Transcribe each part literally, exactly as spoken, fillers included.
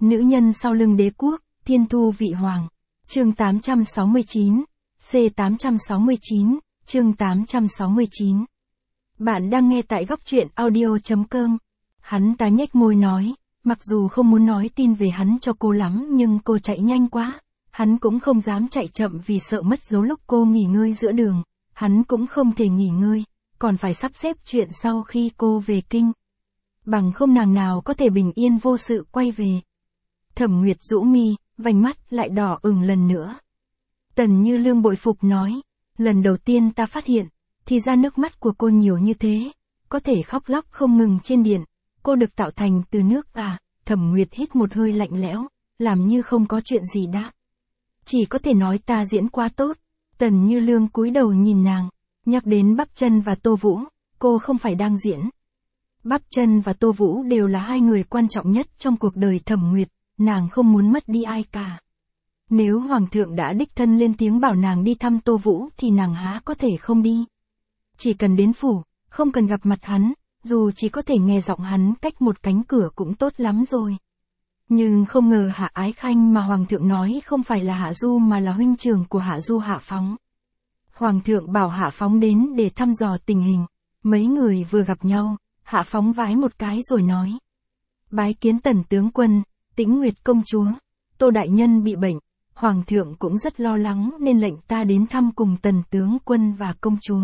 Nữ nhân sau lưng đế quốc, thiên thu vị hoàng. Chương tám trăm sáu mươi chín, C tám trăm sáu mươi chín, chương tám trăm sáu mươi chín. Bạn đang nghe tại góc truyện audio chấm com. Hắn ta nhếch môi nói, mặc dù không muốn nói tin về hắn cho cô lắm nhưng cô chạy nhanh quá. Hắn cũng không dám chạy chậm vì sợ mất dấu lúc cô nghỉ ngơi giữa đường. Hắn cũng không thể nghỉ ngơi, còn phải sắp xếp chuyện sau khi cô về kinh. Bằng không nàng nào có thể bình yên vô sự quay về. Thẩm Nguyệt rũ mi, vành mắt lại đỏ ửng lần nữa. Tần Như Lương bội phục nói, lần đầu tiên ta phát hiện, thì ra nước mắt của cô nhiều như thế, có thể khóc lóc không ngừng trên điện, cô được tạo thành từ nước à. Thẩm Nguyệt hít một hơi lạnh lẽo, làm như không có chuyện gì đã. Chỉ có thể nói ta diễn quá tốt. Tần Như Lương cúi đầu nhìn nàng, nhắc đến Bắp Chân và Tô Vũ, cô không phải đang diễn. Bắp Chân và Tô Vũ đều là hai người quan trọng nhất trong cuộc đời Thẩm Nguyệt, nàng không muốn mất đi ai cả. Nếu Hoàng thượng đã đích thân lên tiếng bảo nàng đi thăm Tô Vũ thì nàng há có thể không đi. Chỉ cần đến phủ, không cần gặp mặt hắn, dù chỉ có thể nghe giọng hắn cách một cánh cửa cũng tốt lắm rồi. Nhưng không ngờ Hạ Ái Khanh mà Hoàng thượng nói không phải là Hạ Du mà là huynh trưởng của Hạ Du Hạ Phóng. Hoàng thượng bảo Hạ Phóng đến để thăm dò tình hình. Mấy người vừa gặp nhau, Hạ Phóng vái một cái rồi nói. Bái kiến Tần tướng quân, Tĩnh Nguyệt công chúa, Tô đại nhân bị bệnh, Hoàng thượng cũng rất lo lắng nên lệnh ta đến thăm cùng Tần tướng quân và công chúa.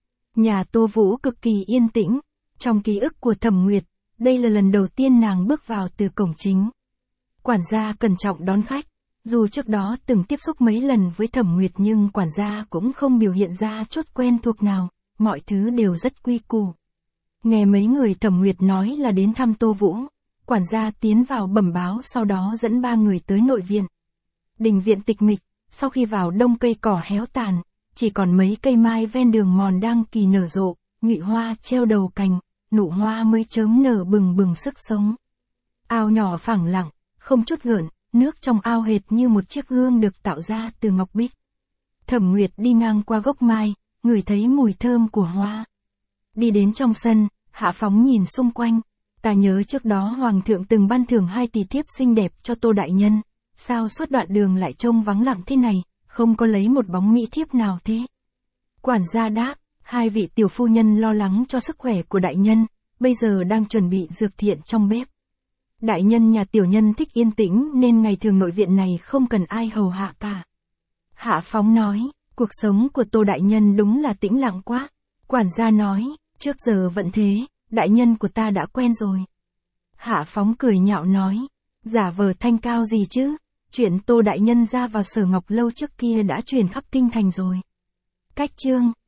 Nhà Tô Vũ cực kỳ yên tĩnh, trong ký ức của Thẩm Nguyệt, đây là lần đầu tiên nàng bước vào từ cổng chính. Quản gia cẩn trọng đón khách, dù trước đó từng tiếp xúc mấy lần với Thẩm Nguyệt nhưng quản gia cũng không biểu hiện ra chút quen thuộc nào, mọi thứ đều rất quy củ. Nghe mấy người Thẩm Nguyệt nói là đến thăm Tô Vũ, quản gia tiến vào bẩm báo sau đó dẫn ba người tới nội viện. Đình viện tịch mịch, sau khi vào đông cây cỏ héo tàn, chỉ còn mấy cây mai ven đường mòn đang kỳ nở rộ, nhụy hoa treo đầu cành, nụ hoa mới chớm nở bừng bừng sức sống. Ao nhỏ phẳng lặng, không chút gợn, nước trong ao hệt như một chiếc gương được tạo ra từ ngọc bích. Thẩm Nguyệt đi ngang qua gốc mai, ngửi thấy mùi thơm của hoa. Đi đến trong sân, Hạ Phóng nhìn xung quanh. Ta nhớ trước đó Hoàng thượng từng ban thưởng hai tỷ thiếp xinh đẹp cho Tô đại nhân. Sao suốt đoạn đường lại trông vắng lặng thế này, không có lấy một bóng mỹ thiếp nào thế? Quản gia đáp, hai vị tiểu phu nhân lo lắng cho sức khỏe của đại nhân, bây giờ đang chuẩn bị dược thiện trong bếp. Đại nhân nhà tiểu nhân thích yên tĩnh nên ngày thường nội viện này không cần ai hầu hạ cả. Hạ Phóng nói, cuộc sống của Tô đại nhân đúng là tĩnh lặng quá. Quản gia nói, trước giờ vẫn thế, đại nhân của ta đã quen rồi. Hạ Phóng cười nhạo nói, giả vờ thanh cao gì chứ, chuyện Tô đại nhân ra vào Sở Ngọc lâu trước kia đã truyền khắp kinh thành rồi. Cách chương